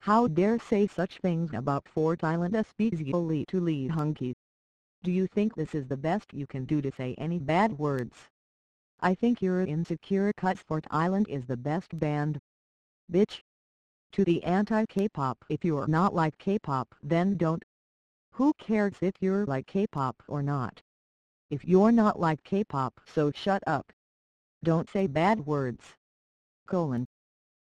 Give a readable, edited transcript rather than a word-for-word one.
How dare say such things about Fort Island especially to Lee Hunky. Do you think this is the best you can do to say any bad words? I think you're insecure 'cause Fort Island is the best band. Bitch. To the anti-K-pop, if you're not like K-pop then don't. Who cares if you're like K-pop or not? If you're not like K-pop so shut up. Don't say bad words. Colon.